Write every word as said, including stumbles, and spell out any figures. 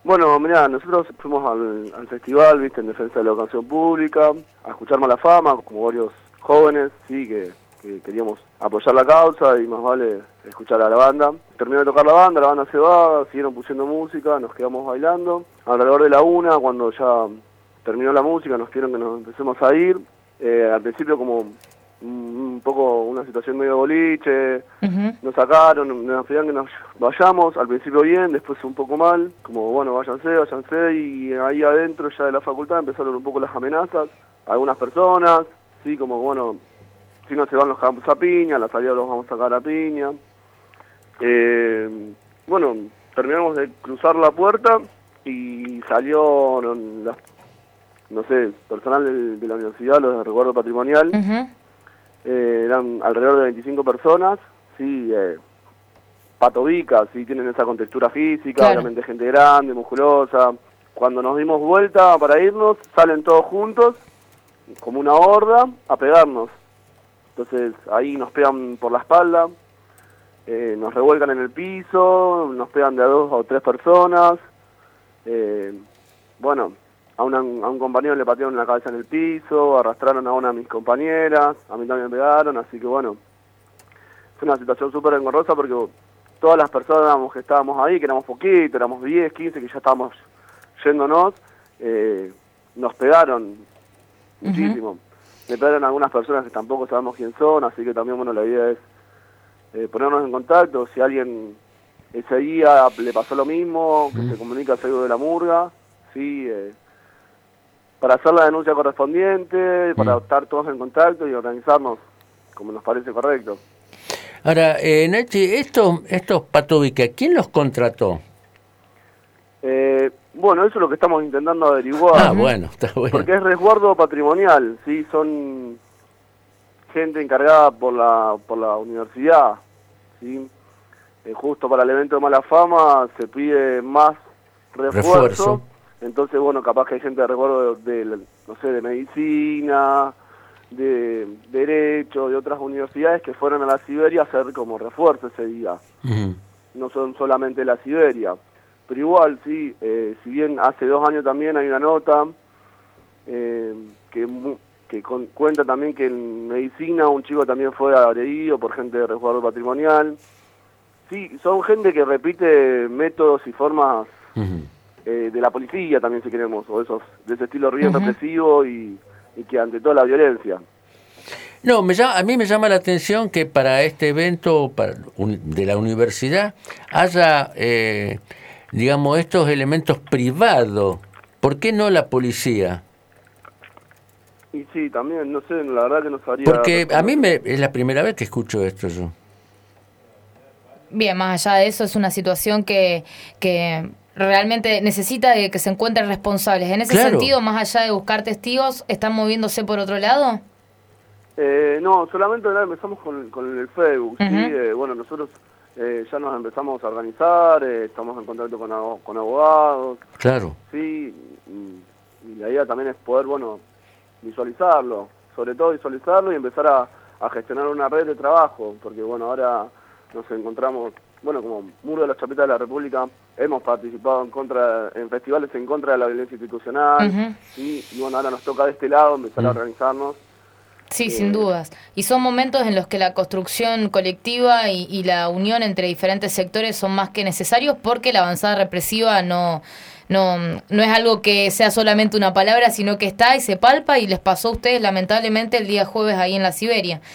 Bueno, mirá, nosotros fuimos al, al festival, viste, en defensa de la educación pública, a escuchar Mala Fama, como varios jóvenes, sí, que, que queríamos apoyar la causa y más vale escuchar a la banda. Terminó de tocar la banda, la banda se va, siguieron pusiendo música, nos quedamos bailando. Alrededor de la una, cuando ya terminó la música, nos pidieron que nos empecemos a ir. Eh, al principio como un poco una situación medio boliche, uh-huh. Nos sacaron, nos pedían que nos vayamos, al principio bien, después un poco mal, como bueno, váyanse, váyanse, y ahí adentro ya de la facultad empezaron un poco las amenazas, algunas personas, sí, como bueno, si no se van los cagamos a piña, a la salida los vamos a sacar a piña. Eh, bueno, terminamos de cruzar la puerta y salió, no, no sé, personal de, de la universidad, los de resguardo patrimonial. Uh-huh. Eh, eran alrededor de veinticinco personas, sí, eh, patobicas, sí, tienen esa contextura física, claro. Obviamente gente grande, musculosa. Cuando nos dimos vuelta para irnos, salen todos juntos, como una horda, a pegarnos. Entonces ahí nos pegan por la espalda, eh, nos revuelcan en el piso, nos pegan de a dos o tres personas. Eh, bueno... A, una, a un compañero le patearon la cabeza en el piso, arrastraron a una de mis compañeras, a mí también me pegaron, así que bueno, fue una situación súper engorrosa porque todas las personas que estábamos ahí, que éramos poquitos, éramos diez, quince, que ya estábamos yéndonos, eh, nos pegaron uh-huh. muchísimo. Me pegaron algunas personas que tampoco sabemos quién son, así que también bueno, la idea es eh, ponernos en contacto, si alguien ese día le pasó lo mismo, que uh-huh. se comunica al Facebook de la Murga, sí, eh, para hacer la denuncia correspondiente, para mm. estar todos en contacto y organizarnos como nos parece correcto. Ahora, eh, Nachi, estos, estos patobicas, ¿quién los contrató? Eh, bueno, eso es lo que estamos intentando averiguar. Ah, bueno, está bueno. Porque es resguardo patrimonial, sí, son gente encargada por la por la universidad, sí. Eh, justo para el evento de Mala Fama se pide más refuerzo. refuerzo. Entonces, bueno, capaz que hay gente de recuerdo de, de, no sé, de medicina, de derecho, de otras universidades que fueron a la Siberia a hacer como refuerzo ese día. Uh-huh. No son solamente la Siberia. Pero igual, sí, eh, si bien hace dos años también hay una nota eh, que, que con, cuenta también que en medicina un chico también fue agredido por gente de resguardo patrimonial. Sí, son gente que repite métodos y formas... Uh-huh. Eh, de la policía también si queremos, o esos de ese estilo bien uh-huh. represivo y, y que ante toda la violencia. No, me llama, a mí me llama la atención que para este evento para, un, de la universidad haya, eh, digamos, estos elementos privados. ¿Por qué no la policía? Y sí, también, no sé, la verdad que no sabría... Porque a mí me, es la primera vez que escucho esto yo. Bien, más allá de eso, es una situación que... que... realmente necesita de que se encuentren responsables. En ese claro. sentido, más allá de buscar testigos, ¿están moviéndose por otro lado? Eh, no, solamente empezamos con, con el Facebook, uh-huh. ¿sí? Eh, bueno, nosotros eh, ya nos empezamos a organizar, eh, estamos en contacto con, con abogados. Claro. Sí, y, y la idea también es poder, bueno, visualizarlo, sobre todo visualizarlo y empezar a, a gestionar una red de trabajo, porque bueno, ahora nos encontramos... Bueno, como Muro de la Chapeta de la República, hemos participado en contra en festivales en contra de la violencia institucional, uh-huh. ¿sí? Y bueno, ahora nos toca de este lado empezar uh-huh. a organizarnos. Sí, eh, sin dudas. Y son momentos en los que la construcción colectiva y, y la unión entre diferentes sectores son más que necesarios porque la avanzada represiva no, no, no es algo que sea solamente una palabra, sino que está y se palpa y les pasó a ustedes lamentablemente el día jueves ahí en la Siberia.